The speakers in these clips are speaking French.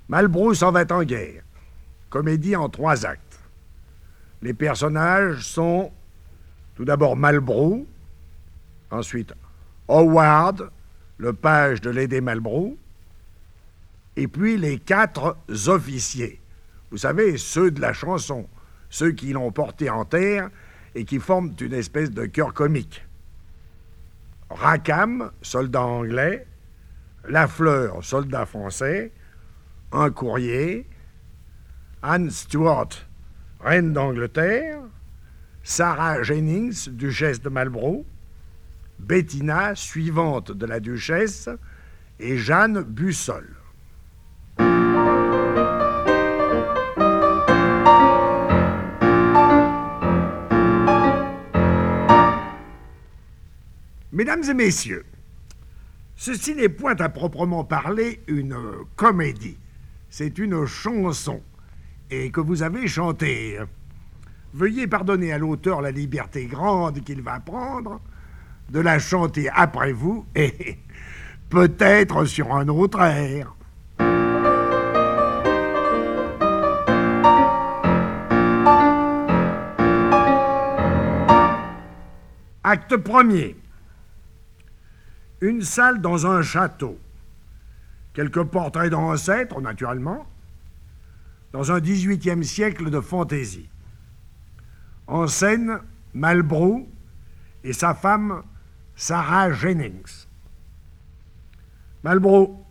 Malbrou s'en va en guerre. Comédie en 3 actes. Les personnages sont tout d'abord Malbrou, ensuite Howard, le page de Lady Malbrou, et puis les 4 officiers. Vous savez, ceux de la chanson, ceux qui l'ont porté en terre et qui forment une espèce de chœur comique. Rackham, soldat anglais, Lafleur, soldat français, un courrier, Anne Stuart, reine d'Angleterre, Sarah Jennings, duchesse de Marlborough, Bettina, suivante de la duchesse, et Jeanne Bussol. Mesdames et messieurs, ceci n'est point à proprement parler une comédie, c'est une chanson, et que vous avez chantée. Veuillez pardonner à l'auteur la liberté grande qu'il va prendre de la chanter après vous, et peut-être sur un autre air. Acte premier. Une salle dans un château. Quelques portraits d'ancêtres, naturellement, dans un XVIIIe siècle de fantaisie. En scène, Malbrou et sa femme Sarah Jennings. Malbrou.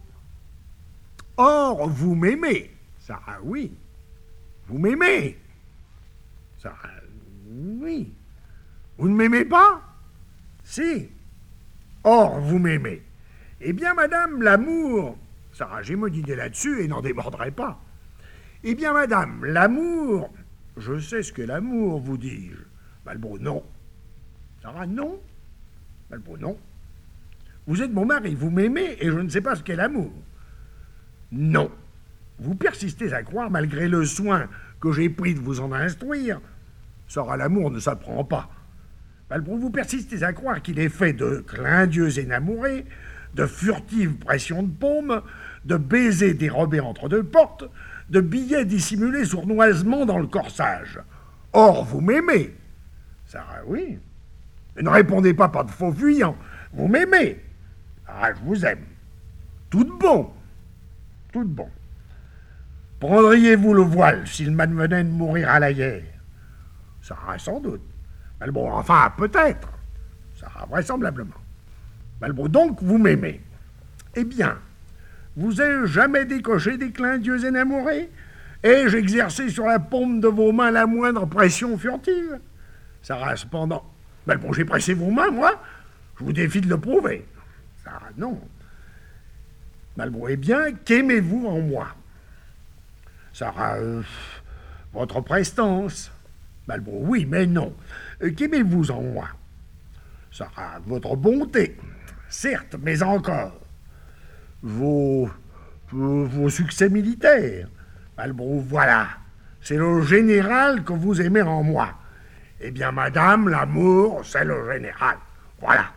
Or, vous m'aimez. Sarah, oui. Vous m'aimez. Sarah, oui. Vous ne m'aimez pas? Si. Or, vous m'aimez. Eh bien, madame, l'amour... Sarah, j'ai mon idée là-dessus et n'en déborderai pas. Eh bien, madame, l'amour... Je sais ce qu'est l'amour, vous dis-je. Malbrou, non. Sarah, non. Malbrou, non. Vous êtes mon mari, vous m'aimez et je ne sais pas ce qu'est l'amour. Non. Vous persistez à croire, malgré le soin que j'ai pris de vous en instruire. Sarah, l'amour ne s'apprend pas. Malbrou, vous persistez à croire qu'il est fait de clins d'yeux énamourés, de furtives pressions de paume, de baisers dérobés entre 2 portes, de billets dissimulés sournoisement dans le corsage. Or, vous m'aimez. Sarah, oui. Mais ne répondez pas par de faux fuyants. Vous m'aimez. Ah, je vous aime. Tout de bon. Tout de bon. Prendriez-vous le voile s'il m'advenait de mourir à la guerre? Sarah, sans doute. Malbrou, enfin, peut-être. Sarah, vraisemblablement. Malbrou, donc, vous m'aimez. Eh bien, vous ai-je jamais décoché des clins d'yeux énamourés? Ai-je exercé sur la paume de vos mains la moindre pression furtive? Sarah, cependant... Malbrou, j'ai pressé vos mains, moi? Je vous défie de le prouver. Sarah, non. Malbrou, eh bien, qu'aimez-vous en moi? Sarah, votre prestance. Malbrou, oui, mais non. Qu'aimez-vous en moi? Sarah, votre bonté. Certes, mais encore. Vos succès militaires. Malbrou, voilà. C'est le général que vous aimez en moi. Eh bien, madame, l'amour, c'est le général. Voilà.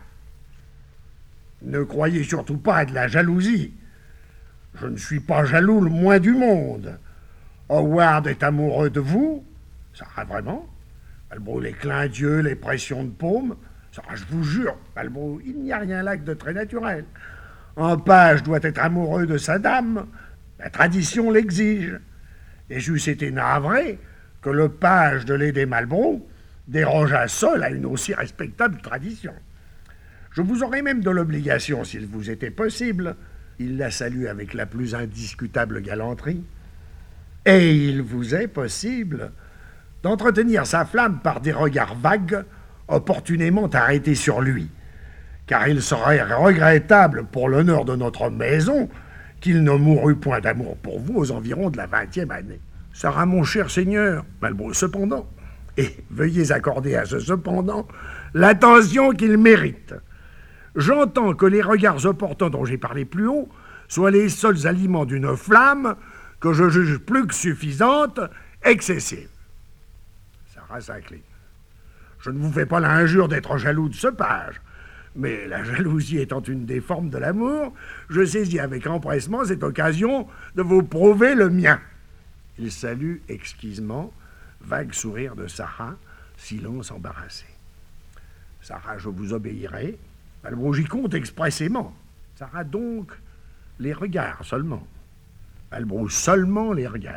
Ne croyez surtout pas à de la jalousie. Je ne suis pas jaloux le moins du monde. Howard est amoureux de vous. Sarah, vraiment? Malbrou, les clins d'yeux, les pressions de paume. Sarah, je vous jure, Malbrou, il n'y a rien là que de très naturel. Un page doit être amoureux de sa dame. La tradition l'exige. Et j'eusse été navré que le page de Lady Malbrou dérogeât seul à une aussi respectable tradition. Je vous aurais même de l'obligation, s'il vous était possible. Il la salue avec la plus indiscutable galanterie. Et il vous est possible d'entretenir sa flamme par des regards vagues, opportunément arrêtés sur lui, car il serait regrettable pour l'honneur de notre maison qu'il ne mourût point d'amour pour vous aux environs de la 20e année. Sarah, mon cher seigneur, Malbrou, cependant, et veuillez accorder à ce cependant l'attention qu'il mérite. J'entends que les regards opportuns dont j'ai parlé plus haut soient les seuls aliments d'une flamme que je juge plus que suffisante, excessive. Sarah s'incline. Je ne vous fais pas l'injure d'être jaloux de ce page, Mais la jalousie étant une des formes de l'amour, je saisis avec empressement cette occasion de vous prouver le mien. Il salue exquisement, vague sourire de Sarah, silence embarrassé. Sarah, je vous obéirai. Malbro, j'y compte expressément. Sarah, donc, les regards seulement. Malbro, seulement les regards.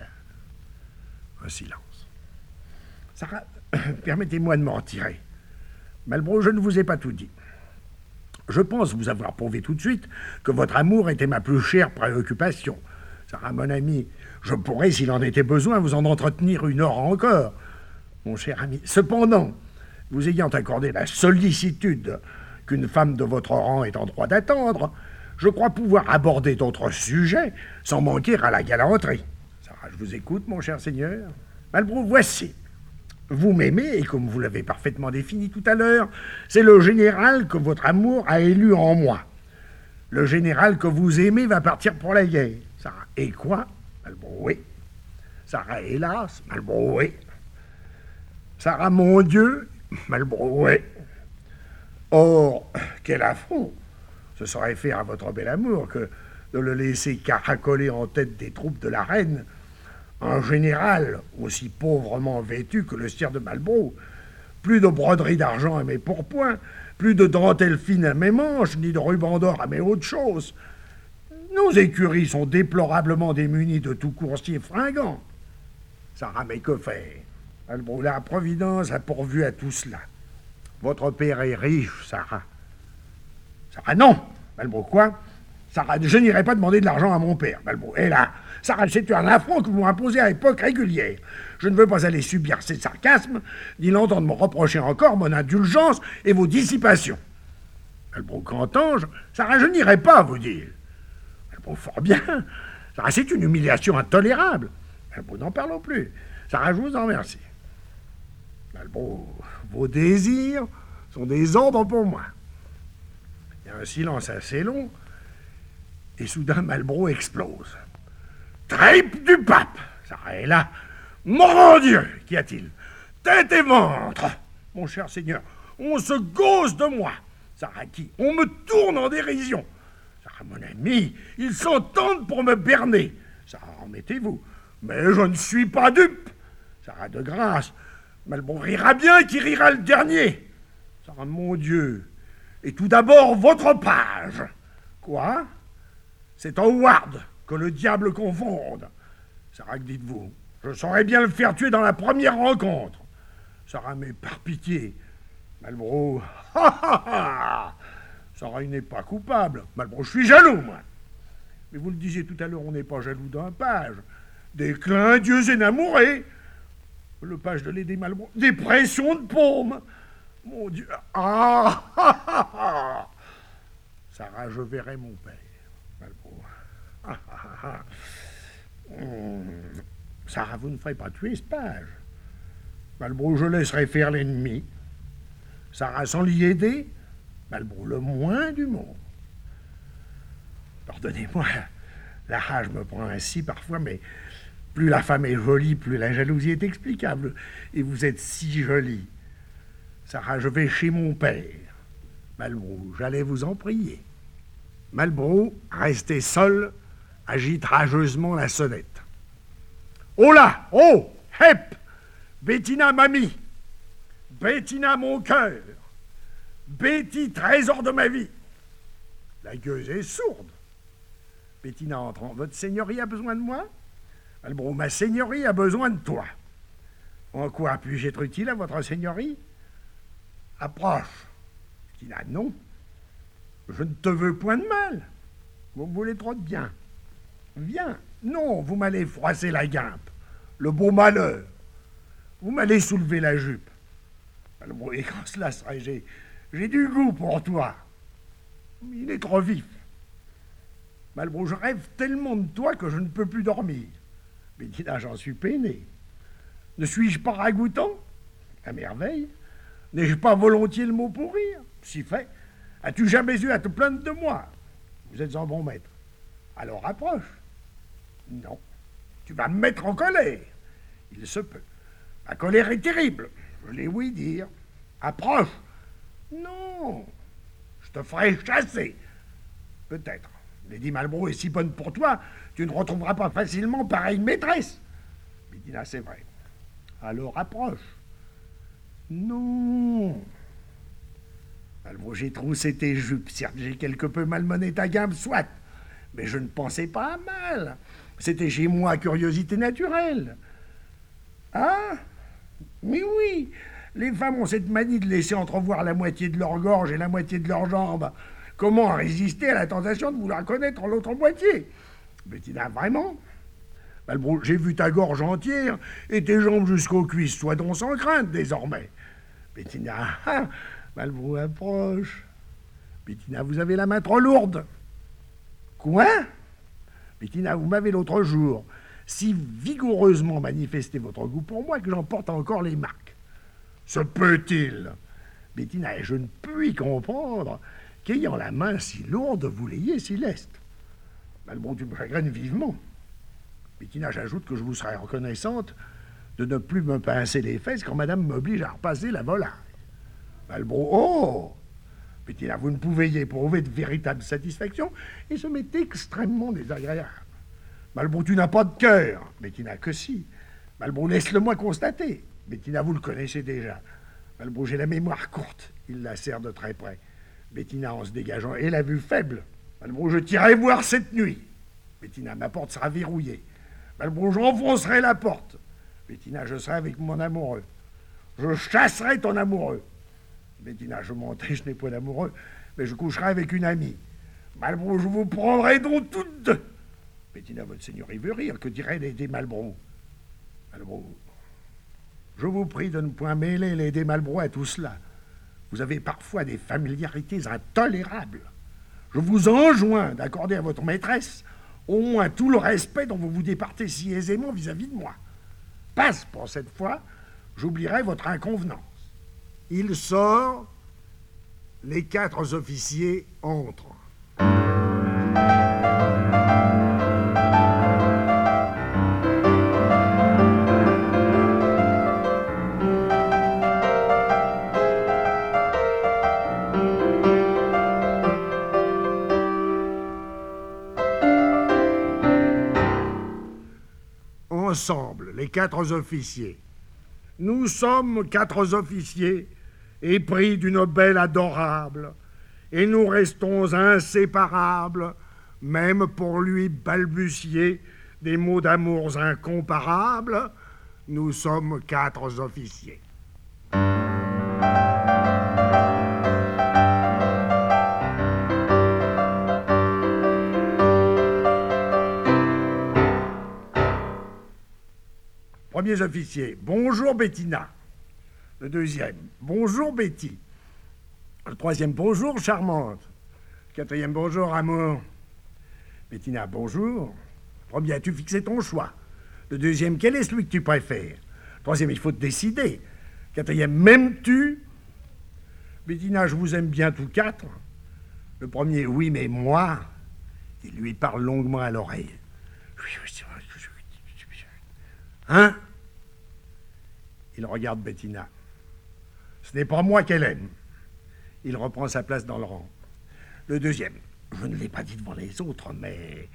Un silence. Sarah, permettez-moi de m'en retirer. Malbro, je ne vous ai pas tout dit. Je pense vous avoir prouvé tout de suite que votre amour était ma plus chère préoccupation. Sarah, mon ami, je pourrais, s'il en était besoin, vous en entretenir une heure encore. Mon cher ami, cependant, vous ayant accordé la sollicitude qu'une femme de votre rang est en droit d'attendre, je crois pouvoir aborder d'autres sujets sans manquer à la galanterie. Sarah, je vous écoute, mon cher seigneur. Malbro, voici. Vous m'aimez, et comme vous l'avez parfaitement défini tout à l'heure, c'est le général que votre amour a élu en moi. Le général que vous aimez va partir pour la guerre. Sarah, et quoi? Malbro, oui. Sarah, hélas, Malbro, oui. Sarah, mon Dieu, Malbro, oui. Or, quel affront ce serait faire à votre bel amour que de le laisser caracoler en tête des troupes de la reine, un général aussi pauvrement vêtu que le sire de Malbro, plus de broderie d'argent à mes pourpoints, plus de dentelle fine à mes manches, ni de ruban d'or à mes hautes choses. Nos écuries sont déplorablement démunies de tout coursier fringant. Sarah, mais que faire? Malbro, la Providence a pourvu à tout cela. Votre père est riche, Sarah. Sarah, non. Malbro, quoi? Sarah, je n'irai pas demander de l'argent à mon père. Malbro, et là, Sarah, c'est un affront que vous m'imposez à époque régulière. Je ne veux pas aller subir ces sarcasmes, ni l'entendre me reprocher encore mon indulgence et vos dissipations. Malbro, qu'entends-je? Sarah, je n'irai pas, vous dire. Malbro, fort bien. Sarah, c'est une humiliation intolérable. Malbro, n'en parlons plus. Sarah, je vous en remercie. Malbro, vos désirs sont des ordres pour moi. Il y a un silence assez long, et soudain Malbro explose. Tripe du pape! Sarah est là. Mon Dieu! Qu'y a-t-il? Tête et ventre! Mon cher Seigneur, on se gausse de moi. Sarah, qui? On me tourne en dérision. Sarah, mon ami, ils s'entendent pour me berner. Sarah, remettez-vous. Mais je ne suis pas dupe. Sarah, de grâce, Malbro rira bien qui rira le dernier. Sarah, mon Dieu. Et tout d'abord, votre page. Quoi? C'est Howard, que le diable confonde. Sarah, que dites-vous? Je saurais bien le faire tuer dans la première rencontre. Sarah, mais par pitié. Malbro, ha ha ha! Sarah, il n'est pas coupable. Malbro, je suis jaloux, moi. Mais vous le disiez tout à l'heure, on n'est pas jaloux d'un page. Des clins d'yeux énamourés. Le page de l'aider Malbro. Des pressions de paume. Mon Dieu. Ah, ah, ah, ah. Sarah, je verrai mon père. Malbro. Ah, ah, ah. Sarah, vous ne ferez pas tuer ce page. Malbro, je laisserai faire l'ennemi. Sarah, sans l'y aider, Malbro, le moins du monde. Pardonnez-moi, la rage me prend ainsi parfois, mais plus la femme est jolie, plus la jalousie est explicable. Et vous êtes si jolie. Sarah, je vais chez mon père. Malbro, j'allais vous en prier. Malbro, resté seul, agite rageusement la sonnette. Oh là! Oh! Hep! Bettina, mamie! Bettina, mon cœur! Betty, trésor de ma vie! La gueuse est sourde. Bettina entrant. Votre seigneurie a besoin de moi? Malbro, ma seigneurie a besoin de toi. En quoi puis-je être utile à votre seigneurie? Approche. Bettina, non. Je ne te veux point de mal. Vous me voulez trop de bien. Viens. Non, vous m'allez froisser la guimpe. Le beau malheur. Vous m'allez soulever la jupe. Malbro, et quand cela serait, j'ai du goût pour toi. Il est trop vif. Malbro, je rêve tellement de toi que je ne peux plus dormir. Bettina, j'en suis peiné. Ne suis-je pas ragoûtant? À merveille. N'ai-je pas volontiers le mot pour rire? Si fait. As-tu jamais eu à te plaindre de moi? Vous êtes un bon maître. Alors approche. Non. Tu vas me mettre en colère. Il se peut. Ma colère est terrible. Je l'ai ouï dire. Approche. Non. Je te ferai chasser. Peut-être. Lady Malbrough est si bonne pour toi, tu ne retrouveras pas facilement pareille maîtresse. Bettina, c'est vrai. Alors approche. Non. Malbrough, j'ai troussé tes jupes. Certes, j'ai quelque peu malmené ta gamme, soit. Mais je ne pensais pas à mal. C'était chez moi curiosité naturelle. Ah? Mais oui, les femmes ont cette manie de laisser entrevoir la moitié de leur gorge et la moitié de leurs jambes. Comment résister à la tentation de vouloir connaître l'autre moitié? Bettina, vraiment? Malbrough, j'ai vu ta gorge entière et tes jambes jusqu'aux cuisses, sois donc sans crainte désormais. Bettina, ah, Malbrough approche. Bettina, vous avez la main trop lourde. Quoi? Bettina, vous m'avez l'autre jour si vigoureusement manifesté votre goût pour moi que j'en porte encore les marques. Se peut-il? Bettina, je ne puis comprendre qu'ayant la main si lourde, vous l'ayez si leste. Malbrough, tu me chagrines vivement. Bettina, j'ajoute que je vous serais reconnaissante de ne plus me pincer les fesses quand madame m'oblige à repasser la volaille. Malbrough, oh! Bettina, vous ne pouvez y éprouver de véritable satisfaction et ce m'est extrêmement désagréable. Malbrough, tu n'as pas de cœur. Bettina, que si. Malbrough, laisse-le-moi constater. Bettina, vous le connaissez déjà. Malbrough, j'ai la mémoire courte. Il la serre de très près. Bettina, en se dégageant, et la vue faible. Malbrough, je t'irai voir cette nuit. Bettina, ma porte sera verrouillée. Malbrough, j'enfoncerai la porte. Bettina, je serai avec mon amoureux. Je chasserai ton amoureux. Bettina, je monterai, je n'ai pas d'amoureux, mais je coucherai avec une amie. Malbrough, je vous prendrai donc toutes deux. Bettina, votre seigneurie veut rire, que dirait Lady Malbrough? Malbrough, je vous prie de ne point mêler Lady Malbrough à tout cela. Vous avez parfois des familiarités intolérables. Je vous enjoins d'accorder à votre maîtresse au moins tout le respect dont vous vous départez si aisément vis-à-vis de moi. Passe pour cette fois, j'oublierai votre inconvenance. Il sort, les 4 officiers entrent. Ensemble, les 4 officiers. Nous sommes 4 officiers, épris d'une belle adorable, et nous restons inséparables, même pour lui balbutier des mots d'amours incomparables. Nous sommes 4 officiers. Premiers officiers, bonjour Bettina. Le deuxième, bonjour Betty. Le troisième, bonjour charmante. Le quatrième, bonjour amour. Bettina, bonjour. Premier, as-tu fixé ton choix? Le deuxième, quel est celui que tu préfères? Le troisième, il faut te décider. Quatrième, m'aimes-tu? Bettina, je vous aime bien tous 4. Le premier, oui, mais moi. Il lui parle longuement à l'oreille. Hein? Il regarde Bettina. Ce n'est pas moi qu'elle aime. Il reprend sa place dans le rang. Le deuxième, je ne l'ai pas dit devant les autres, mais...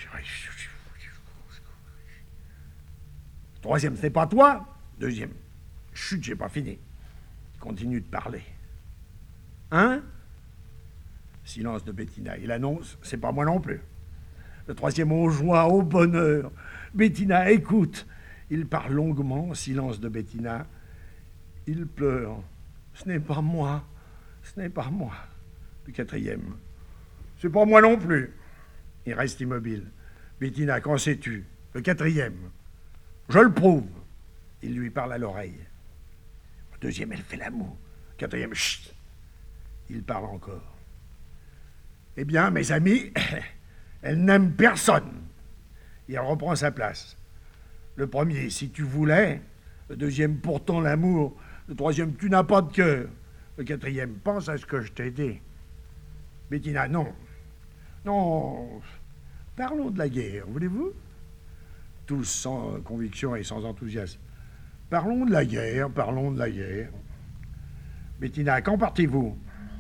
Troisième, ce n'est pas toi. Deuxième, chut, j'ai pas fini. Il continue de parler. Hein? Silence de Bettina. Il annonce, c'est pas moi non plus. Le troisième, aux joies, au bonheur. Bettina, écoute. Il parle longuement, silence de Bettina. Il pleure. Ce n'est pas moi. Ce n'est pas moi. Le quatrième. C'est pas moi non plus. Il reste immobile. Bettina, qu'en sais-tu? Le quatrième. Je le prouve. Il lui parle à l'oreille. Le deuxième, elle fait l'amour. Le quatrième, chut. Il parle encore. Eh bien, mes amis, elle n'aime personne. Il reprend sa place. Le premier, si tu voulais. Le deuxième, pourtant l'amour. Le troisième, tu n'as pas de cœur. Le quatrième, pense à ce que je t'ai dit. Bettina, non. Non. Parlons de la guerre, voulez-vous? Tous sans conviction et sans enthousiasme. Parlons de la guerre, parlons de la guerre. Bettina, quand partez-vous?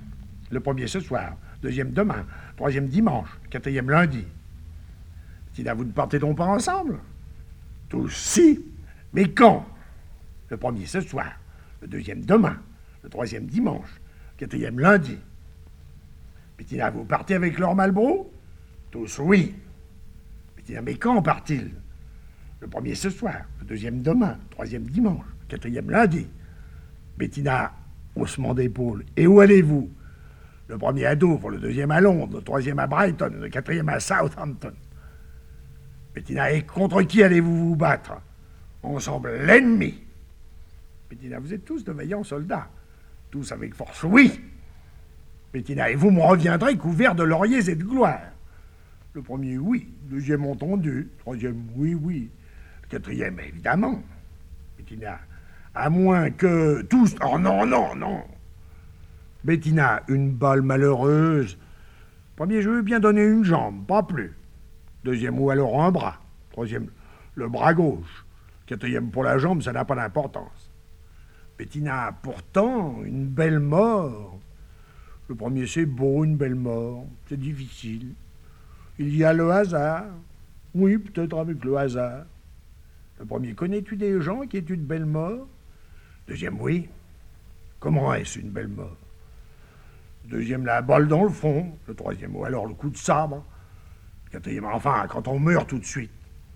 Le premier ce soir, deuxième demain, troisième dimanche, quatrième lundi. Bettina, vous ne partez donc pas ensemble? Tous si, mais quand? Le premier ce soir, le deuxième demain, le troisième dimanche, le quatrième lundi. Bettina, vous partez avec Lord Malbrough? Tous oui. Bettina, mais quand part-il? Le premier ce soir, le deuxième demain, le troisième dimanche, le quatrième lundi. Bettina, haussement d'épaule. Et où allez-vous? Le premier à Douvres, le deuxième à Londres, le troisième à Brighton, le quatrième à Southampton. Bettina, et contre qui allez-vous vous battre? Ensemble, l'ennemi. Bettina, vous êtes tous de vaillants soldats. Tous avec force, oui. Bettina, et vous me reviendrez couverts de lauriers et de gloire. Le premier, oui. Le deuxième, entendu. Le troisième, oui, oui. Le quatrième, évidemment. Bettina, à moins que tous... Oh non, non, non. Bettina, une balle malheureuse. Premier, je veux bien donner une jambe, pas plus. Deuxième, ou alors un bras. Troisième, le bras gauche. Quatrième, pour la jambe, ça n'a pas d'importance. Bettina, pourtant, une belle mort. Le premier, c'est beau, une belle mort. C'est difficile. Il y a le hasard. Oui, peut-être avec le hasard. Le premier, connais-tu des gens qui aient une belle mort? Deuxième, oui. Comment est-ce une belle mort? Deuxième, la balle dans le fond. Le troisième, ou alors le coup de sabre. Quatrième, enfin, quand on meurt tout de suite.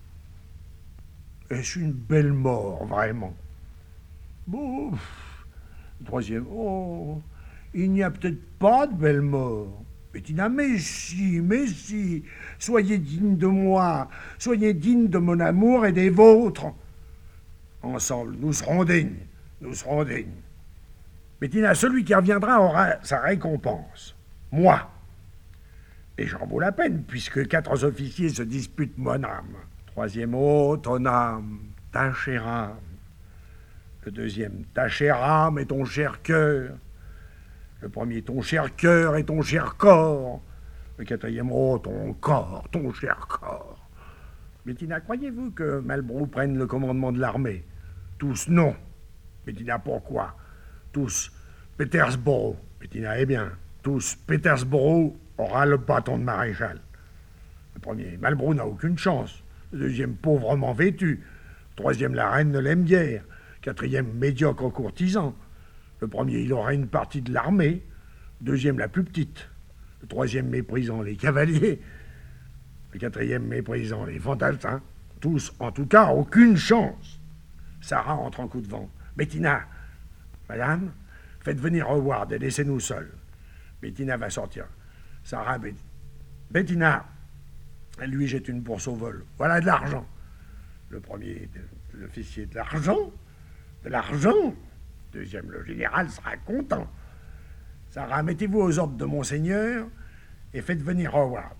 Est-ce une belle mort, vraiment? Bon. Le troisième, oh, il n'y a peut-être pas de belle mort. Bettina, mais si, soyez digne de moi, soyez digne de mon amour et des vôtres. Ensemble, nous serons dignes, nous serons dignes. Bettina, celui qui reviendra aura sa récompense. Moi. Et j'en vaut la peine, puisque 4 officiers se disputent mon âme. Troisième, oh, ton âme, ta chère âme. Le deuxième, ta chère âme et ton cher cœur. Le premier, ton cher cœur et ton cher corps. Le quatrième, oh, ton corps, ton cher corps. Bettina, croyez-vous que Malbrough prenne le commandement de l'armée? Tous, non. Bettina, pourquoi? Tous, Petersborough. Bettina, eh bien, tous, Petersborough aura le bâton de maréchal. Le premier, Malbrough n'a aucune chance. Le deuxième, pauvrement vêtu. Le troisième, la reine ne l'aime guère. Quatrième, médiocre courtisan. Le premier, il aura une partie de l'armée. Le deuxième, la plus petite. Le troisième, méprisant les cavaliers. Le quatrième, méprisant les fantassins. Tous, en tout cas, aucune chance. Sarah entre en coup de vent. Bettina, madame, faites venir Howard et laissez-nous seuls. Bettina va sortir. Sarah, Bettina, elle lui jette une bourse au vol. Voilà de l'argent. Le premier, l'officier, de l'argent? De l'argent? Deuxième, le général sera content. Sarah, mettez-vous aux ordres de monseigneur et faites venir Howard.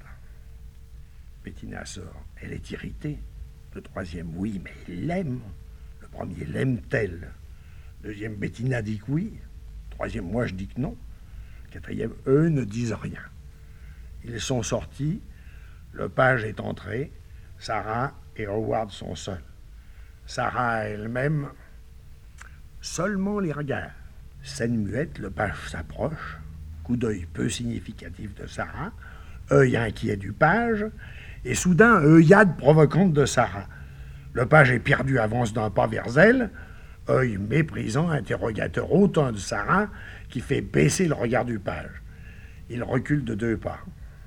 Bettina sort. Elle est irritée. Le troisième, oui, mais il l'aime. Le premier, l'aime-t-elle? Deuxième, Bettina dit que oui. Troisième, moi je dis que non. Quatrième, eux ne disent rien. Ils sont sortis. Le page est entré. Sarah et Howard sont seuls. Sarah elle-même, seulement les regards. Scène muette, le page s'approche. Coup d'œil peu significatif de Sarah. Œil inquiet du page. Et soudain, œillade provocante de Sarah. Le page éperdu avance d'un pas vers elle. Œil méprisant, interrogateur hautain de Sarah, qui fait baisser le regard du page. Il recule de 2 pas.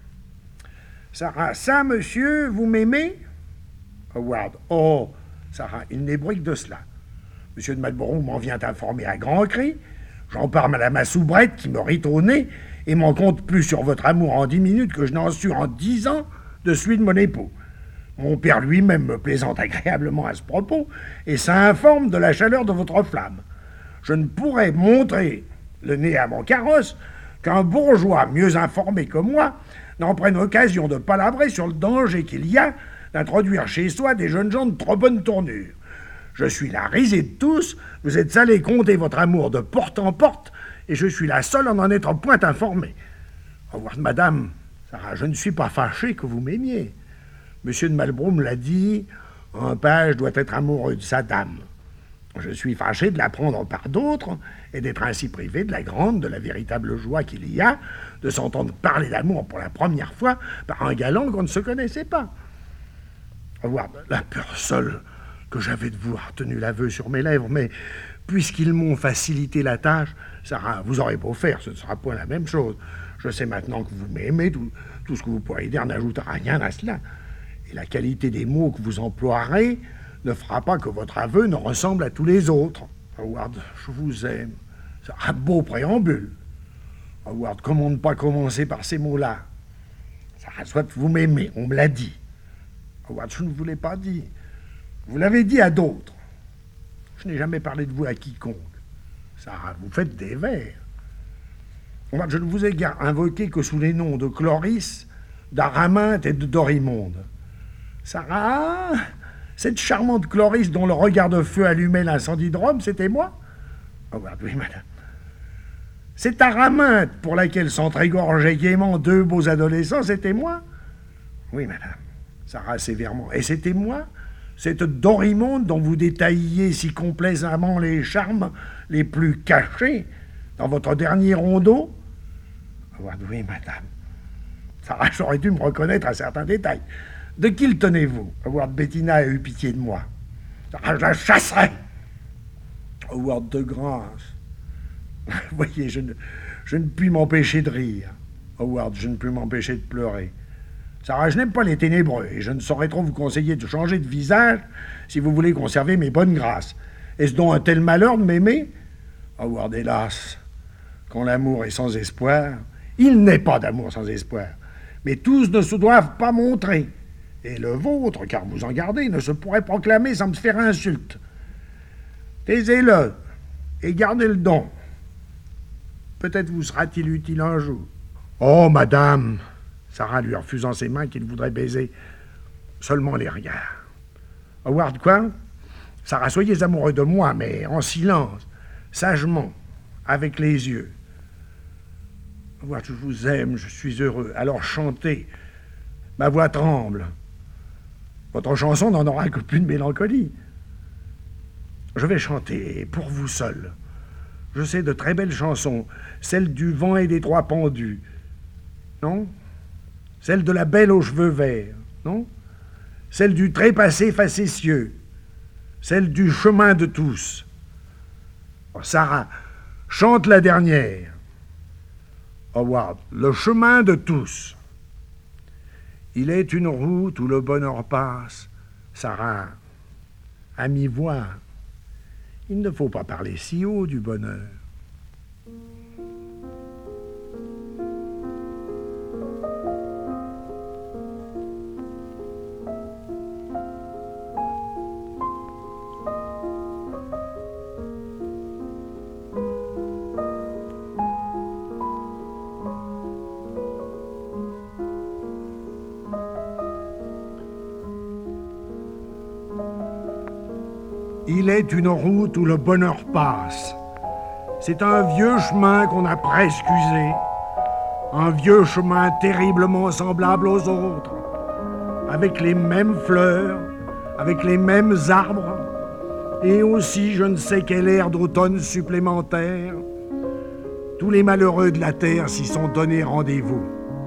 Sarah, ça, monsieur, vous m'aimez? Howard, oh, Sarah, il n'est bruit que de cela. Monsieur de Malborough m'en vient informer à grands cris. J'en parle à ma soubrette qui me rit au nez et m'en compte plus sur votre amour en 10 minutes que je n'en suis en 10 ans de celui de mon époux. Mon père lui-même me plaisante agréablement à ce propos et s'informe de la chaleur de votre flamme. Je ne pourrais montrer le nez à mon carrosse qu'un bourgeois mieux informé que moi n'en prenne occasion de palabrer sur le danger qu'il y a d'introduire chez soi des jeunes gens de trop bonne tournure. Je suis la risée de tous, vous êtes allés compter votre amour de porte en porte, et je suis la seule à n'en être point informée. Au revoir, madame, Sarah, je ne suis pas fâché que vous m'aimiez. Monsieur de Malbrough me l'a dit, un page doit être amoureux de sa dame. Je suis fâché de la prendre par d'autres et d'être ainsi privé de la véritable joie qu'il y a de s'entendre parler d'amour pour la première fois par un galant qu'on ne se connaissait pas. Avoir la peur seule que j'avais de vous a tenu l'aveu sur mes lèvres, mais puisqu'ils m'ont facilité la tâche, Sarah, vous aurez beau faire, ce ne sera point la même chose. Je sais maintenant que vous m'aimez, tout ce que vous pourrez dire n'ajoutera rien à cela. Et la qualité des mots que vous emploierez ne fera pas que votre aveu ne ressemble à tous les autres. Howard, je vous aime. C'est un beau préambule. Howard, comment ne pas commencer par ces mots-là? Ça, soit vous m'aimez, on me l'a dit. Howard, je ne vous l'ai pas dit. Vous l'avez dit à d'autres. Je n'ai jamais parlé de vous à quiconque. Sarah, vous faites des vers. Howard, je ne vous ai invoqué que sous les noms de Chloris, d'Araminthe et de Dorimonde. Sarah, cette charmante Chloris dont le regard de feu allumait l'incendie de Rome, c'était moi? Howard, oui, madame. Cette Araminthe pour laquelle s'entrégorgeaient gaiement deux beaux adolescents, c'était moi? Oui, madame. Sarah, sévèrement. Et c'était moi? Cette Dorimonde dont vous détailliez si complaisamment les charmes les plus cachés dans votre dernier rondeau? Howard, oui, madame. Sarah, j'aurais dû me reconnaître à certains détails. De qui le tenez-vous? Howard, Bettina a eu pitié de moi. Sarah, je la chasserai. Howard, de grâce. Vous voyez, je ne puis m'empêcher de rire. Howard, je ne puis m'empêcher de pleurer. Sarah, je n'aime pas les ténébreux, et je ne saurais trop vous conseiller de changer de visage si vous voulez conserver mes bonnes grâces. Est-ce donc un tel malheur de m'aimer? Howard, hélas, quand l'amour est sans espoir, il n'est pas d'amour sans espoir, mais tous ne se doivent pas montrer. Et le vôtre, car vous en gardez, ne se pourrait proclamer sans me faire insulte. Taisez-le, et gardez le don. Peut-être vous sera-t-il utile un jour. Oh, madame, Sarah lui refusant ses mains qu'il voudrait baiser, seulement les regards. Howard, quoi? Sarah, soyez amoureux de moi, mais en silence, sagement, avec les yeux. Howard, je vous aime, je suis heureux, alors chantez. Ma voix tremble. Votre chanson n'en aura que plus de mélancolie. Je vais chanter pour vous seul. Je sais de très belles chansons, celle du vent et des trois pendus. Non? Celle de la belle aux cheveux verts, non? Celle du trépassé facétieux, celle du chemin de tous. Oh, Sarah, chante la dernière. Howard, le chemin de tous. Il est une route où le bonheur passe. Sarah, à mi-voix, il ne faut pas parler si haut du bonheur. Il est une route où le bonheur passe. C'est un vieux chemin qu'on a presque usé, un vieux chemin terriblement semblable aux autres, avec les mêmes fleurs, avec les mêmes arbres, et aussi je ne sais quel air d'automne supplémentaire. Tous les malheureux de la terre s'y sont donné rendez-vous.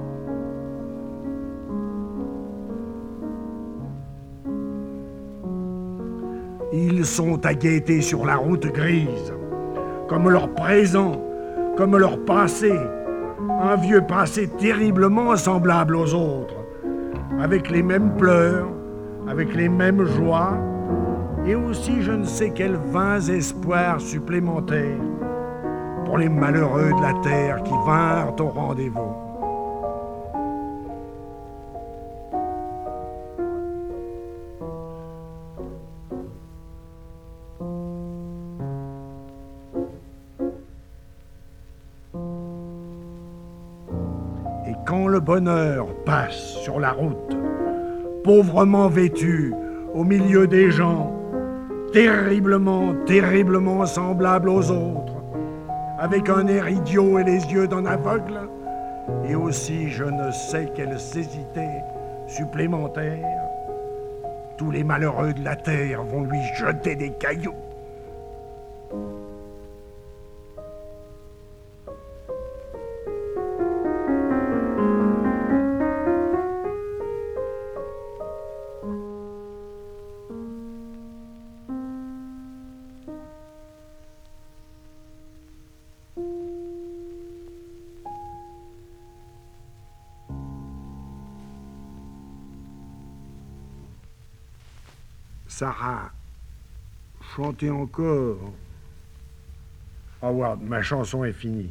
Ils sont à guetter sur la route grise, comme leur présent, comme leur passé, un vieux passé terriblement semblable aux autres, avec les mêmes pleurs, avec les mêmes joies, et aussi je ne sais quels vains espoirs supplémentaires pour les malheureux de la terre qui vinrent au rendez-vous. Quand le bonheur passe sur la route, pauvrement vêtu, au milieu des gens, terriblement, terriblement semblable aux autres, avec un air idiot et les yeux d'un aveugle, et aussi je ne sais quelle cécité supplémentaire, tous les malheureux de la terre vont lui jeter des cailloux, Sarah, chantez encore. Howard, ma chanson est finie.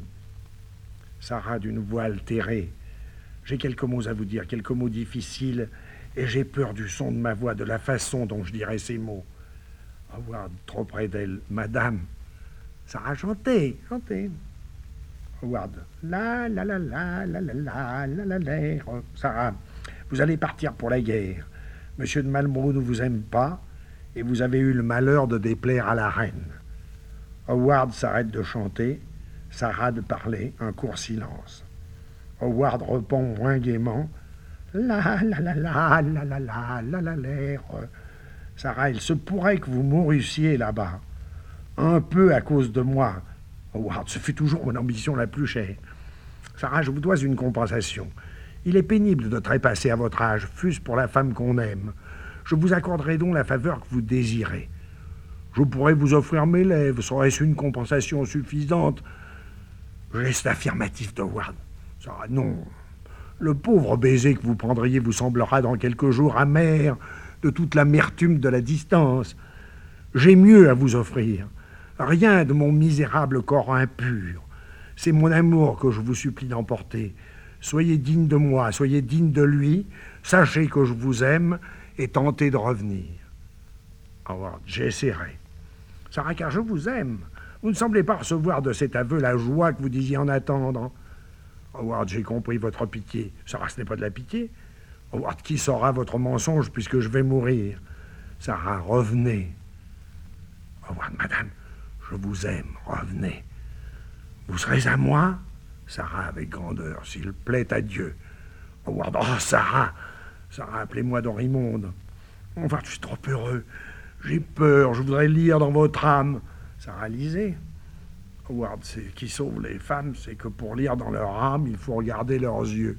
Sarah, d'une voix altérée. J'ai quelques mots à vous dire, quelques mots difficiles, et j'ai peur du son de ma voix, de la façon dont je dirai ces mots. Howard, trop près d'elle. Madame. Sarah, chantez, chantez. Howard. La la la la la la la la la la. Sarah, vous allez partir pour la guerre. Monsieur de Marlborough ne vous aime pas, et vous avez eu le malheur de déplaire à la reine. Howard s'arrête de chanter, Sarah de parler, un court silence. Howard répond moins gaiement. La la la la la la la la la la. Sarah, il se pourrait que vous mourissiez là-bas. Un peu à cause de moi. Howard, ce fut toujours mon ambition la plus chère. Sarah, je vous dois une compensation. Il est pénible de trépasser à votre âge, fût-ce pour la femme qu'on aime. Je vous accorderai donc la faveur que vous désirez. Je pourrais vous offrir mes lèvres, serait-ce une compensation suffisante? Geste affirmatif d'Howard. Sarah, non. Le pauvre baiser que vous prendriez vous semblera dans quelques jours amer de toute l'amertume de la distance. J'ai mieux à vous offrir. Rien de mon misérable corps impur. C'est mon amour que je vous supplie d'emporter. Soyez digne de moi, soyez digne de lui. Sachez que je vous aime et tentez de revenir. Howard, j'essaierai. Sarah, car je vous aime. Vous ne semblez pas recevoir de cet aveu la joie que vous disiez en attendre. Howard, j'ai compris votre pitié. Sarah, ce n'est pas de la pitié. Howard, qui saura votre mensonge puisque je vais mourir? Sarah, revenez. Howard, madame, je vous aime, revenez. Vous serez à moi? Sarah, avec grandeur, s'il plaît à Dieu. Howard, oh, Sarah! Sarah, appelez-moi Dorimonde. Enfin, je suis trop heureux. J'ai peur, je voudrais lire dans votre âme. Sarah, lisez. Howard, c'est qui sauve les femmes, c'est que pour lire dans leur âme, il faut regarder leurs yeux.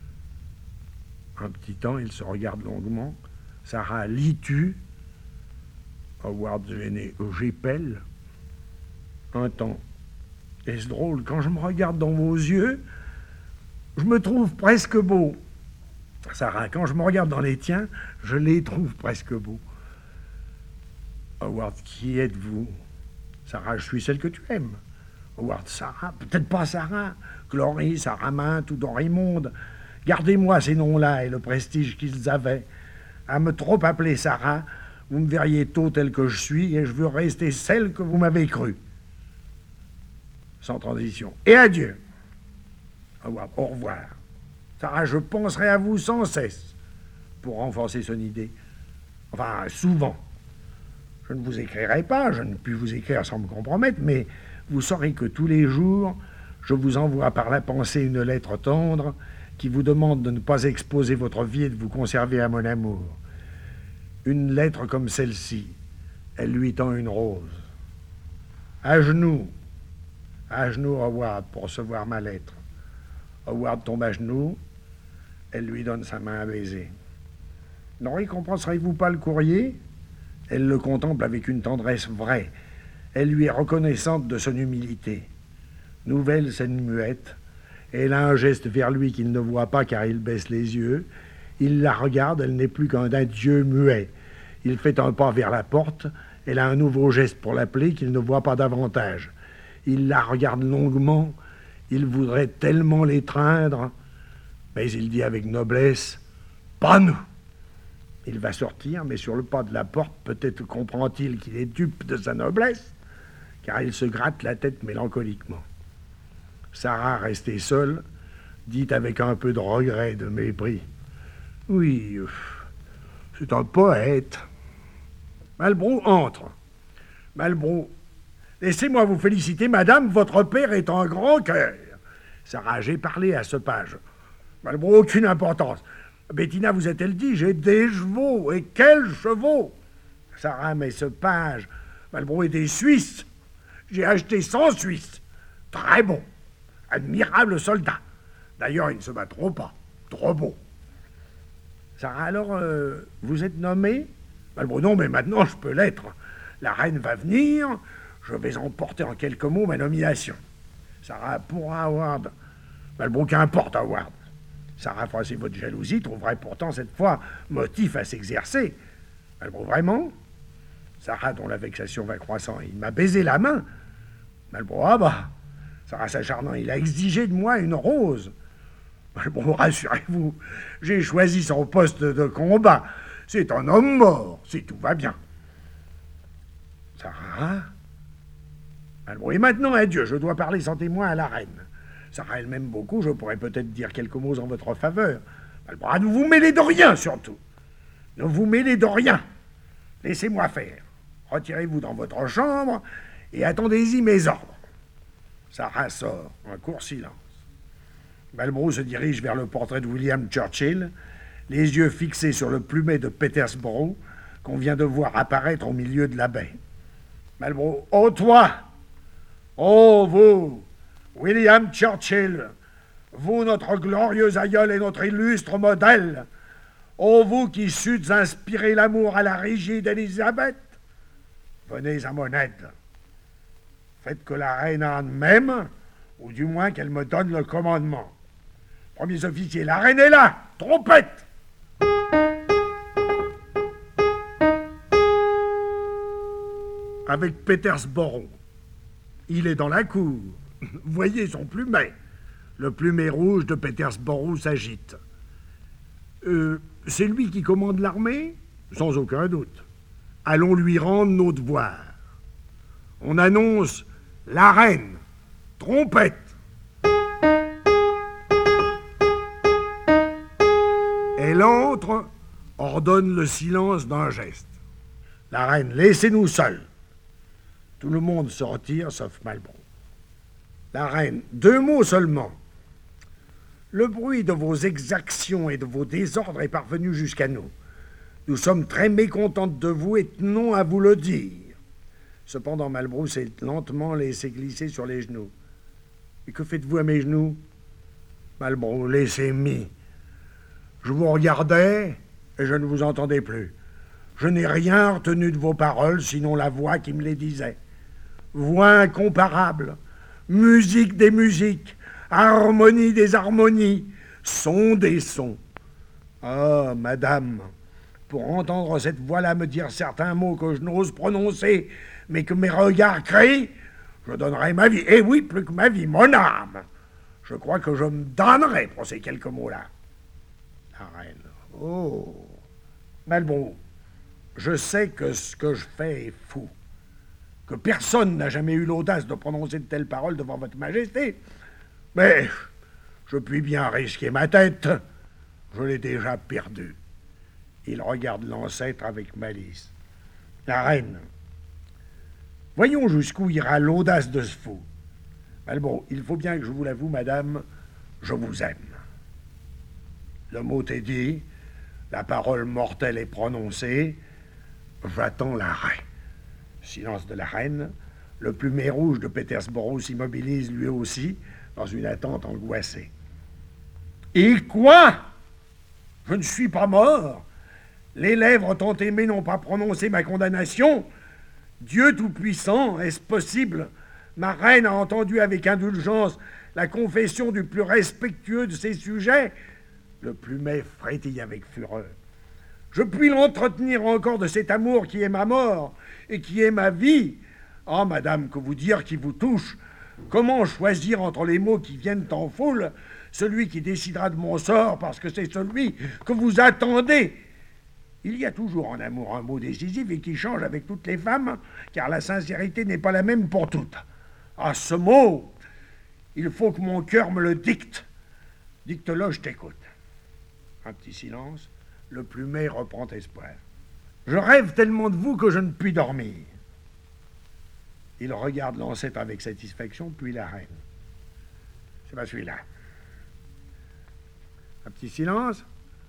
Un petit temps, ils se regardent longuement. Sarah, lis-tu? Howard, gêné, j'épelle. Un temps. Est-ce drôle, quand je me regarde dans vos yeux, je me trouve presque beau. Sarah, quand je me regarde dans les tiens, je les trouve presque beaux. Howard, qui êtes-vous? Sarah, je suis celle que tu aimes. Howard, Sarah, peut-être pas Sarah. Glory, Sarah Mainte ou Dorimonde. Gardez-moi ces noms-là et le prestige qu'ils avaient. À me trop appeler Sarah, vous me verriez tôt tel que je suis et je veux rester celle que vous m'avez crue. Sans transition. Et adieu. Howard, au revoir. Sarah, je penserai à vous sans cesse pour renforcer son idée. Enfin, souvent. Je ne vous écrirai pas, je ne puis vous écrire sans me compromettre, mais vous saurez que tous les jours, je vous envoie par la pensée une lettre tendre qui vous demande de ne pas exposer votre vie et de vous conserver à mon amour. Une lettre comme celle-ci, elle lui tend une rose. À genoux, Howard, pour recevoir ma lettre. Howard tombe à genoux, elle lui donne sa main à baiser. Ne récompenserez-vous pas le courrier? Elle le contemple avec une tendresse vraie. Elle lui est reconnaissante de son humilité. Nouvelle scène muette. Elle a un geste vers lui qu'il ne voit pas car il baisse les yeux. Il la regarde, elle n'est plus qu'un adieu muet. Il fait un pas vers la porte. Elle a un nouveau geste pour l'appeler qu'il ne voit pas davantage. Il la regarde longuement. Il voudrait tellement l'étreindre. Mais il dit avec noblesse, « Pas nous !» Il va sortir, mais sur le pas de la porte, peut-être comprend-il qu'il est dupe de sa noblesse, car il se gratte la tête mélancoliquement. Sarah, restée seule, dit avec un peu de regret, de mépris, « Oui, c'est un poète. » Marlborough entre. Marlborough, « Laissez-moi vous féliciter, madame, votre père est un grand cœur. » Sarah, j'ai parlé à ce page. Marlborough, aucune importance. Bettina vous a-t-elle dit, j'ai des chevaux, et quels chevaux? Sarah, mais ce page, Marlborough est des Suisses. J'ai acheté 100 Suisses. Très bon. Admirable soldat. D'ailleurs, il ne se battront pas. Trop beau. Sarah, alors, vous êtes nommé? Marlborough, non, mais maintenant je peux l'être. La reine va venir, je vais emporter en quelques mots ma nomination. Sarah, pour Howard. Marlborough, qu'importe Howard. Sarah, froissez votre jalousie, trouverait pourtant cette fois motif à s'exercer. Marlborough, vraiment? Sarah, dont la vexation va croissant, il m'a baisé la main. Malbro, ah bah, Sarah s'acharnant, il a exigé de moi une rose. Malbro, rassurez-vous, j'ai choisi son poste de combat. C'est un homme mort, si tout va bien. Sarah? Malbro, et maintenant, adieu, je dois parler sans témoin à la reine. Sarah, elle m'aime beaucoup, je pourrais peut-être dire quelques mots en votre faveur. Malbro, ne vous mêlez de rien, surtout. Ne vous mêlez de rien. Laissez-moi faire. Retirez-vous dans votre chambre et attendez-y mes ordres. Sarah sort, un court silence. Malbro se dirige vers le portrait de William Churchill, les yeux fixés sur le plumet de Petersborough qu'on vient de voir apparaître au milieu de la baie. Malbro, ô toi, ô vous, William Churchill, vous notre glorieux aïeul et notre illustre modèle, ô vous qui sûtes inspirer l'amour à la rigide Élisabeth, venez à mon aide. Faites que la reine Anne m'aime, ou du moins qu'elle me donne le commandement. Premiers officiers, la reine est là, trompette! Avec Petersborough. Il est dans la cour. Voyez son plumet. Le plumet rouge de Petersborough s'agite. C'est lui qui commande l'armée? Sans aucun doute. Allons lui rendre nos devoirs. On annonce la reine. Trompette. Elle entre, ordonne le silence d'un geste. La reine, laissez-nous seuls. Tout le monde se retire, sauf Malbro. La reine, 2 mots seulement. Le bruit de vos exactions et de vos désordres est parvenu jusqu'à nous. Nous sommes très mécontentes de vous et tenons à vous le dire. Cependant, Malbro s'est lentement laissé glisser sur les genoux. Et que faites-vous à mes genoux? Malbro, laissez-moi. Je vous regardais et je ne vous entendais plus. Je n'ai rien retenu de vos paroles, sinon la voix qui me les disait. Voix incomparable, musique des musiques, harmonie des harmonies, son des sons. Ah, madame, pour entendre cette voix-là me dire certains mots que je n'ose prononcer, mais que mes regards créent, je donnerai ma vie. Et oui, plus que ma vie, mon âme. Je crois que je me donnerai pour ces quelques mots-là. La reine. Oh, Malbro, je sais que ce que je fais est fou, que personne n'a jamais eu l'audace de prononcer de telles paroles devant votre majesté, mais je puis bien risquer ma tête. Je l'ai déjà perdue. Il regarde l'ancêtre avec malice. La reine. Voyons jusqu'où ira l'audace de ce fou. Malbro, il faut bien que je vous l'avoue, madame, je vous aime. Le mot est dit, la parole mortelle est prononcée, j'attends l'arrêt. Silence de la reine, le plumet rouge de Petersborough s'immobilise lui aussi dans une attente angoissée. Et quoi? Je ne suis pas mort. Les lèvres tant aimées n'ont pas prononcé ma condamnation. Dieu Tout-Puissant, est-ce possible? Ma reine a entendu avec indulgence la confession du plus respectueux de ses sujets. Le plumet frétille avec fureur. Je puis l'entretenir encore de cet amour qui est ma mort et qui est ma vie. Ah, madame, que vous dire qui vous touche? Comment choisir entre les mots qui viennent en foule celui qui décidera de mon sort parce que c'est celui que vous attendez? Il y a toujours en amour un mot décisif et qui change avec toutes les femmes, car la sincérité n'est pas la même pour toutes. Ah, ce mot, il faut que mon cœur me le dicte. Dicte-le, je t'écoute. Un petit silence, le plumet reprend espoir. Je rêve tellement de vous que je ne puis dormir. Il regarde l'ancêtre avec satisfaction, puis la reine. C'est pas celui-là. Un petit silence.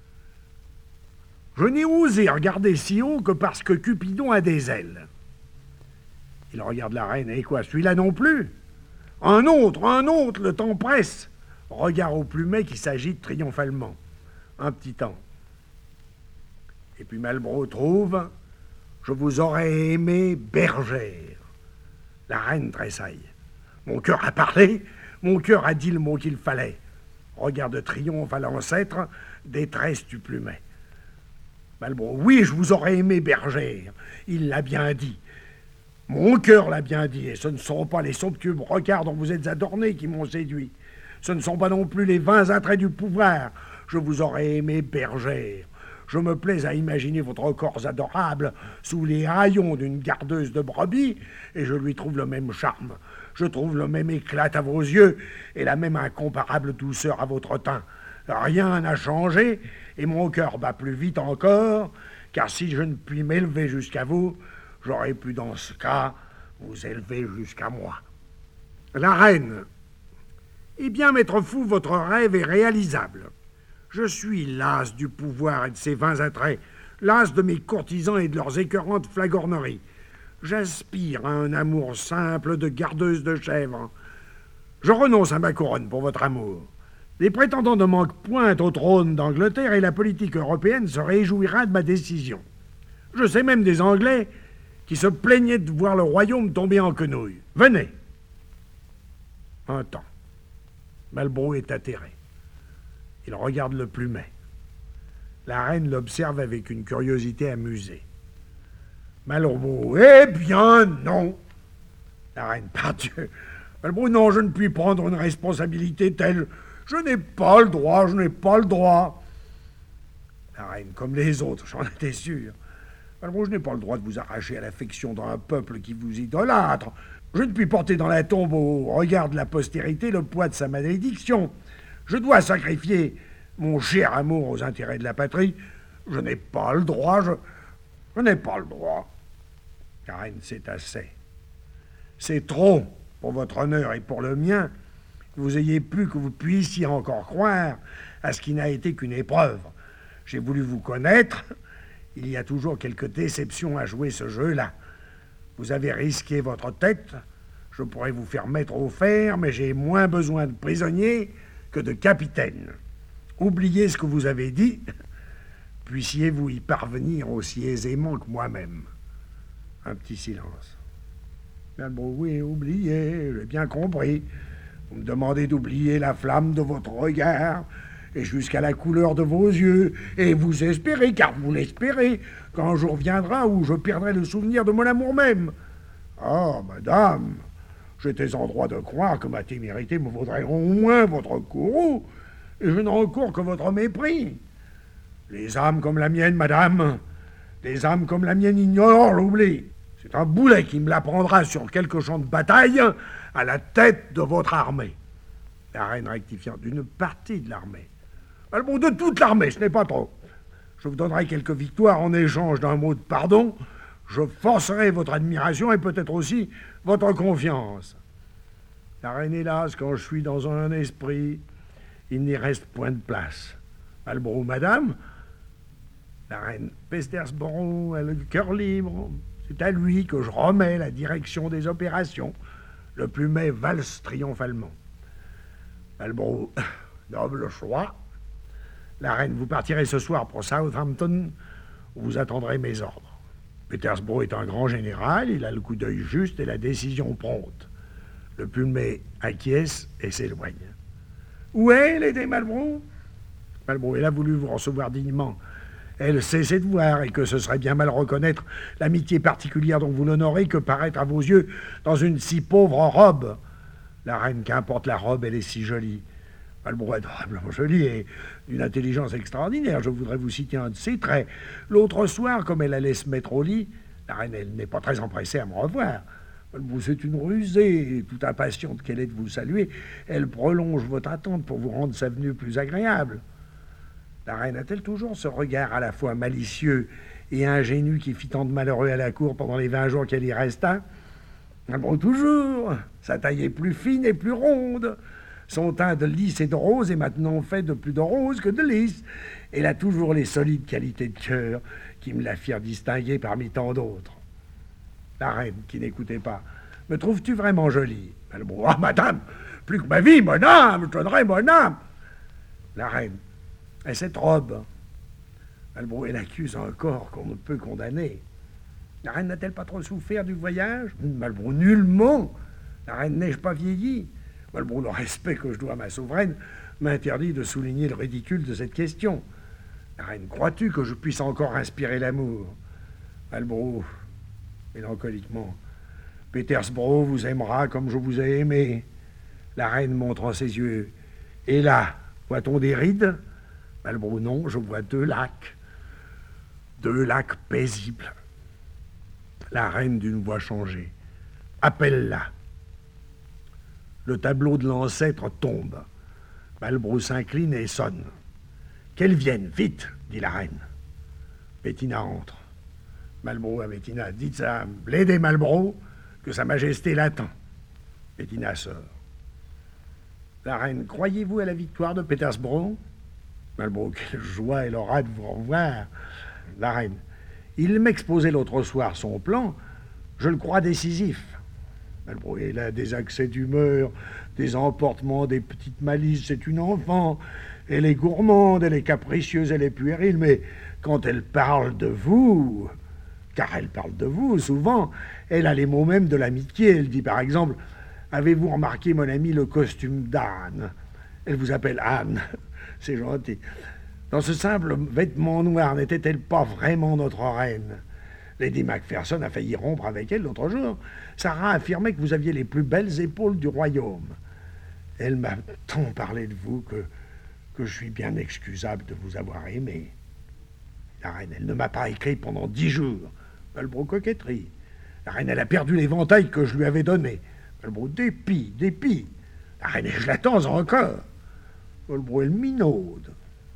Je n'ai osé regarder si haut que parce que Cupidon a des ailes. Il regarde la reine, et quoi, celui-là non plus? Un autre, le temps presse. Regard au plumet qui s'agite triomphalement. Un petit temps. Et puis Malbro trouve, je vous aurais aimé bergère. La reine tressaille. Mon cœur a parlé, mon cœur a dit le mot qu'il fallait. Regard de triomphe à l'ancêtre, détresse du plumet. Malbro, oui, je vous aurais aimé, bergère. Il l'a bien dit. Mon cœur l'a bien dit, et ce ne sont pas les somptueux brocards dont vous êtes adornés qui m'ont séduit. Ce ne sont pas non plus les vains attraits du pouvoir. Je vous aurais aimé, bergère. Je me plais à imaginer votre corps adorable sous les haillons d'une gardeuse de brebis, et je lui trouve le même charme. Je trouve le même éclat à vos yeux, et la même incomparable douceur à votre teint. Rien n'a changé, et mon cœur bat plus vite encore, car si je ne puis m'élever jusqu'à vous, j'aurais pu dans ce cas vous élever jusqu'à moi. La reine. Eh bien, maître fou, votre rêve est réalisable. Je suis las du pouvoir et de ses vains attraits, las de mes courtisans et de leurs écœurantes flagorneries. J'aspire à un amour simple de gardeuse de chèvres. Je renonce à ma couronne pour votre amour. Les prétendants ne manquent point au trône d'Angleterre et la politique européenne se réjouira de ma décision. Je sais même des Anglais qui se plaignaient de voir le royaume tomber en quenouille. Venez. Un temps. Malbro est atterré. Il regarde le plumet. La reine l'observe avec une curiosité amusée. Malbro, eh bien non. La reine, par Dieu. Malbro, non, je ne puis prendre une responsabilité telle. Je n'ai pas le droit, je n'ai pas le droit. La reine, comme les autres, j'en étais sûr. Malbro, je n'ai pas le droit de vous arracher à l'affection d'un peuple qui vous idolâtre. Je ne puis porter dans la tombe au regard de la postérité le poids de sa malédiction. Je dois sacrifier mon cher amour aux intérêts de la patrie. Je n'ai pas le droit, je n'ai pas le droit. La reine, c'est assez. C'est trop pour votre honneur et pour le mien que vous ayez pu, que vous puissiez encore croire à ce qui n'a été qu'une épreuve. J'ai voulu vous connaître. Il y a toujours quelques déceptions à jouer ce jeu-là. Vous avez risqué votre tête. Je pourrais vous faire mettre au fer, mais j'ai moins besoin de prisonniers que de capitaines. Oubliez ce que vous avez dit. Puissiez-vous y parvenir aussi aisément que moi-même. Un petit silence. Bien bon, oui, oubliez, j'ai bien compris. Vous me demandez d'oublier la flamme de votre regard et jusqu'à la couleur de vos yeux, et vous espérez, car vous l'espérez, qu'un jour viendra où je perdrai le souvenir de mon amour même. Ah, madame, j'étais en droit de croire que ma témérité me vaudrait au moins votre courroux, et je n'encours que votre mépris. Les âmes comme la mienne, madame, les âmes comme la mienne ignorent l'oubli. C'est un boulet qui me l'apprendra sur quelque champ de bataille à la tête de votre armée. La reine rectifiant, d'une partie de l'armée. Bon, de toute l'armée, ce n'est pas trop. Je vous donnerai quelques victoires en échange d'un mot de pardon. Je forcerai votre admiration et peut-être aussi votre confiance. La reine, hélas, quand je suis dans un esprit, il n'y reste point de place. Malbro, madame, la reine Pestersborough a le cœur libre. C'est à lui que je remets la direction des opérations. Le plumet valse triomphalement. Malbro, noble choix. La reine, vous partirez ce soir pour Southampton, où vous attendrez mes ordres. Petersburg est un grand général, il a le coup d'œil juste et la décision prompte. Le plumet acquiesce et s'éloigne. Où est Lady Malbro? Malbro, elle a voulu vous recevoir dignement. Elle sait ses devoirs et que ce serait bien mal reconnaître l'amitié particulière dont vous l'honorez que paraître à vos yeux dans une si pauvre robe. La reine, qu'importe la robe, elle est si jolie. Malbro, adorablement jolie et d'une intelligence extraordinaire. Je voudrais vous citer un de ses traits. L'autre soir, comme elle allait se mettre au lit, la reine, elle n'est pas très empressée à me revoir. Malbro, c'est une rusée, tout impatiente qu'elle est de vous saluer. Elle prolonge votre attente pour vous rendre sa venue plus agréable. La reine a-t-elle toujours ce regard à la fois malicieux et ingénu qui fit tant de malheureux à la cour pendant les 20 jours qu'elle y resta? Malbro, toujours. Sa taille est plus fine et plus ronde. Son teint de lys et de rose est maintenant fait de plus de rose que de lys. Elle a toujours les solides qualités de cœur qui me la firent distinguer parmi tant d'autres. La reine, qui n'écoutait pas. Me trouves-tu vraiment jolie? Malbro, ah, madame, plus que ma vie, mon âme, je donnerai mon âme. La reine, et cette robe? Malbro, elle accuse un corps qu'on ne peut condamner. La reine n'a-t-elle pas trop souffert du voyage? Malbro, nullement. La reine n'ai-je pas vieilli? Malbro, le respect que je dois à ma souveraine m'interdit de souligner le ridicule de cette question. La reine, crois-tu que je puisse encore inspirer l'amour? Malbro, mélancoliquement, Petersboro vous aimera comme je vous ai aimé. La reine montrant ses yeux. Et là, voit-on des rides? Malbro, non, je vois 2 lacs. 2 lacs paisibles. La reine d'une voix changée. Appelle-la. Le tableau de l'ancêtre tombe. Malbro s'incline et sonne. Qu'elle vienne, vite, dit la reine. Bettina entre. Malbro à Bettina. Dites à Lady Malbro que sa majesté l'attend. Bettina sort. La reine, croyez-vous à la victoire de Petersboro? Malbro, quelle joie elle aura de vous revoir. La reine, il m'exposait l'autre soir son plan, je le crois décisif. Malbro, elle a des accès d'humeur, des emportements, des petites malices, c'est une enfant. Elle est gourmande, elle est capricieuse, elle est puérile, mais quand elle parle de vous, car elle parle de vous souvent, elle a les mots mêmes de l'amitié. Elle dit par exemple, avez-vous remarqué, mon ami, le costume d'Anne? Elle vous appelle Anne, c'est gentil. Dans ce simple vêtement noir, n'était-elle pas vraiment notre reine? Lady Macpherson a failli rompre avec elle l'autre jour. Sarah affirmait que vous aviez les plus belles épaules du royaume. Elle m'a tant parlé de vous que je suis bien excusable de vous avoir aimé. La reine, elle ne m'a pas écrit pendant 10 jours. Malbro, coquetterie. La reine, elle a perdu l'éventail que je lui avais donné. Malbro, dépit. La reine, je l'attends encore. Malbro, elle minaude.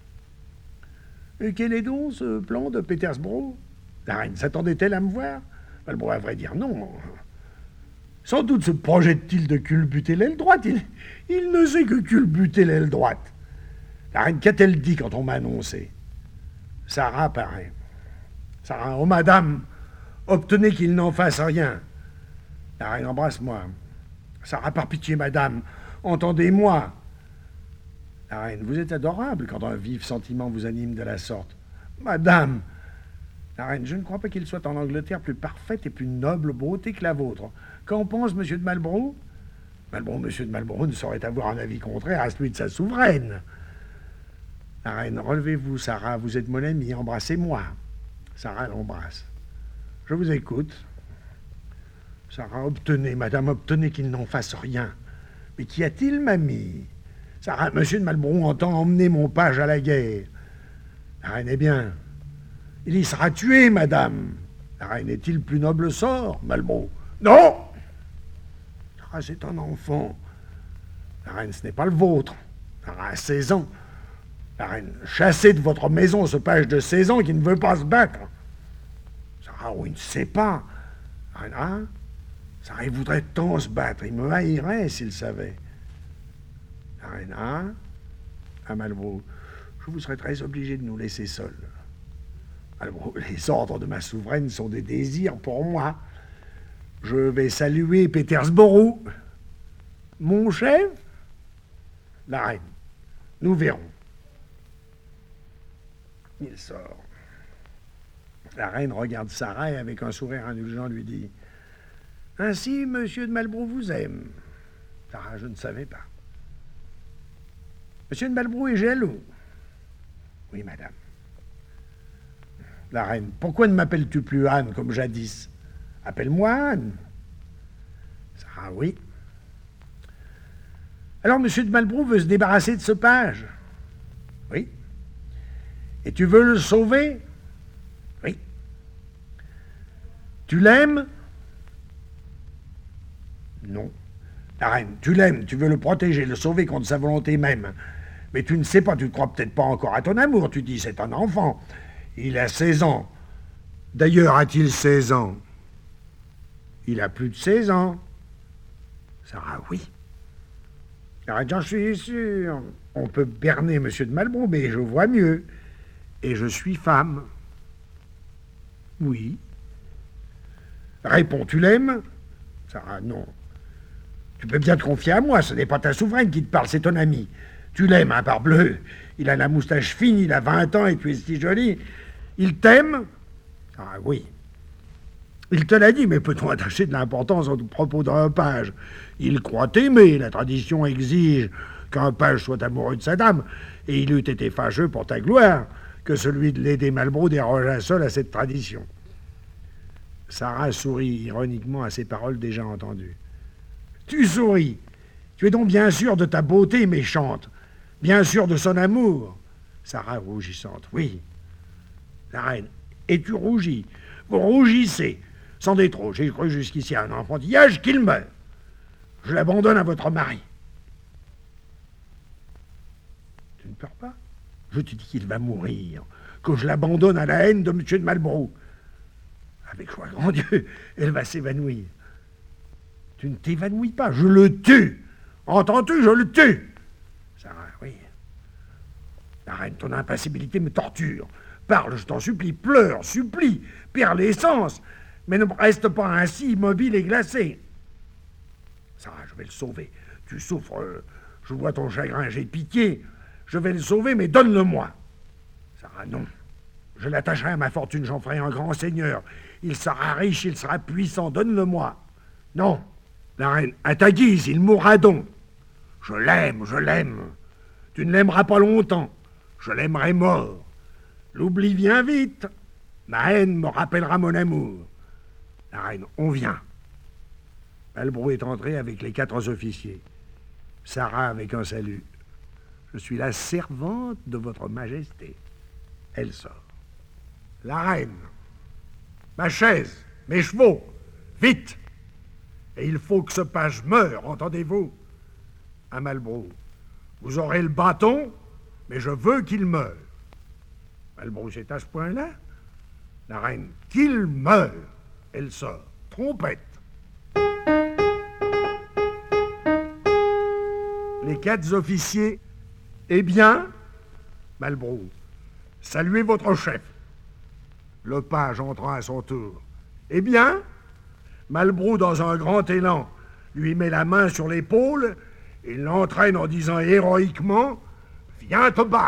Et quel est donc ce plan de Petersboro? La reine s'attendait-elle à me voir? Malbro, à vrai dire, non. Sans doute se projette-t-il de culbuter l'aile droite. Il ne sait que culbuter l'aile droite. La reine, qu'a-t-elle dit quand on m'a annoncé? Sarah paraît. Sarah, oh madame, obtenez qu'il n'en fasse rien. La reine, embrasse-moi. Sarah, par pitié, madame, entendez-moi. La reine, vous êtes adorable quand un vif sentiment vous anime de la sorte. Madame. La reine, je ne crois pas qu'il soit en Angleterre plus parfaite et plus noble beauté que la vôtre. Qu'en pense monsieur de Marlborough? Monsieur de Marlborough ne saurait avoir un avis contraire à celui de sa souveraine. La reine, relevez-vous, Sarah, vous êtes mon amie, embrassez-moi. Sarah l'embrasse. Je vous écoute. Sarah, obtenez, madame, obtenez qu'il n'en fasse rien. Mais qu'y a-t-il, mamie? Sarah, monsieur de Marlborough entend emmener mon page à la guerre. La reine, eh bien, il y sera tué, madame. La reine, est-il plus noble sort, Marlborough? Non! Sarah, c'est un enfant. La reine, ce n'est pas le vôtre. Sarah a 16 ans. La reine, chassez de votre maison ce page de 16 ans qui ne veut pas se battre. Sarah, il ne sait pas. La reine, hein? Sarah, il voudrait tant se battre. Il me haïrait s'il savait. La reine, hein? À Marlborough, je vous serais très obligé de nous laisser seuls. Marlborough, les ordres de ma souveraine sont des désirs pour moi. Je vais saluer Petersboro. Mon chef? La reine, nous verrons. Il sort. La reine regarde Sarah et avec un sourire indulgent lui dit « Ainsi, monsieur de Marlborough vous aime. » Sarah, je ne savais pas. « Monsieur de Marlborough est jaloux. » Oui, madame. La reine, pourquoi ne m'appelles-tu plus Anne comme jadis? Appelle-moi Anne. Sarah, oui. Alors, monsieur de Marlborough veut se débarrasser de ce page? Oui. Et tu veux le sauver? Oui. Tu l'aimes? Non. La reine, tu l'aimes, tu veux le protéger, le sauver contre sa volonté même. Mais tu ne sais pas, tu ne crois peut-être pas encore à ton amour. Tu dis, c'est un enfant. Il a 16 ans. D'ailleurs, a-t-il 16 ans? Il a plus de 16 ans. Sarah, oui. La reine, j'en suis sûr. On peut berner monsieur de Marlborough, mais je vois mieux. Et je suis femme. Oui. Réponds, tu l'aimes? Sarah, non. Tu peux bien te confier à moi, ce n'est pas ta souveraine qui te parle, c'est ton ami. Tu l'aimes, hein, parbleu. Il a la moustache fine, il a 20 ans et tu es si jolie. Il t'aime? Ah oui. Il te l'a dit, mais peut-on attacher de l'importance au propos d'un page? Il croit t'aimer, la tradition exige qu'un page soit amoureux de sa dame, et il eût été fâcheux pour ta gloire que celui de Lady Malbrough dérogea seul à cette tradition. Sarah sourit ironiquement à ces paroles déjà entendues. « Tu souris. Tu es donc bien sûr de ta beauté méchante, bien sûr de son amour. » Sarah rougissante. « Oui. » La reine. « Et tu rougis. Vous rougissez. C'en est trop. J'ai cru jusqu'ici à un enfantillage qu'il meurt. Je l'abandonne à votre mari. » Tu ne pleures pas? Je te dis qu'il va mourir, que je l'abandonne à la haine de M. de Malbrough. Avec joie, grand Dieu, elle va s'évanouir. Tu ne t'évanouis pas, je le tue. Entends-tu, je le tue. Sarah, oui. La reine, ton impassibilité me torture. Parle, je t'en supplie, pleure, supplie, perds l'essence, mais ne reste pas ainsi immobile et glacé. Sarah, je vais le sauver. Tu souffres, je vois ton chagrin, j'ai pitié. Je vais le sauver, mais donne-le-moi. Sarah, non. Je l'attacherai à ma fortune, j'en ferai un grand seigneur. Il sera riche, il sera puissant, donne-le-moi. Non, la reine, à ta guise, il mourra donc. Je l'aime, je l'aime. Tu ne l'aimeras pas longtemps. Je l'aimerai mort. L'oubli vient vite. Ma haine me rappellera mon amour. La reine, on vient. Malbrough est entré avec les 4 officiers. Sarah avec un salut. Je suis la servante de votre majesté. Elle sort. La reine. Ma chaise, mes chevaux, vite. Et il faut que ce page meure, entendez-vous? À Malbrough. Vous aurez le bâton, mais je veux qu'il meure. Malbrough, c'est à ce point-là? La reine, qu'il meure. Elle sort. Trompette. Les 4 officiers. Eh bien, Malbrough, saluez votre chef. Le page entra à son tour. Eh bien, Malbrough, dans un grand élan, lui met la main sur l'épaule et l'entraîne en disant héroïquement « Viens te battre !»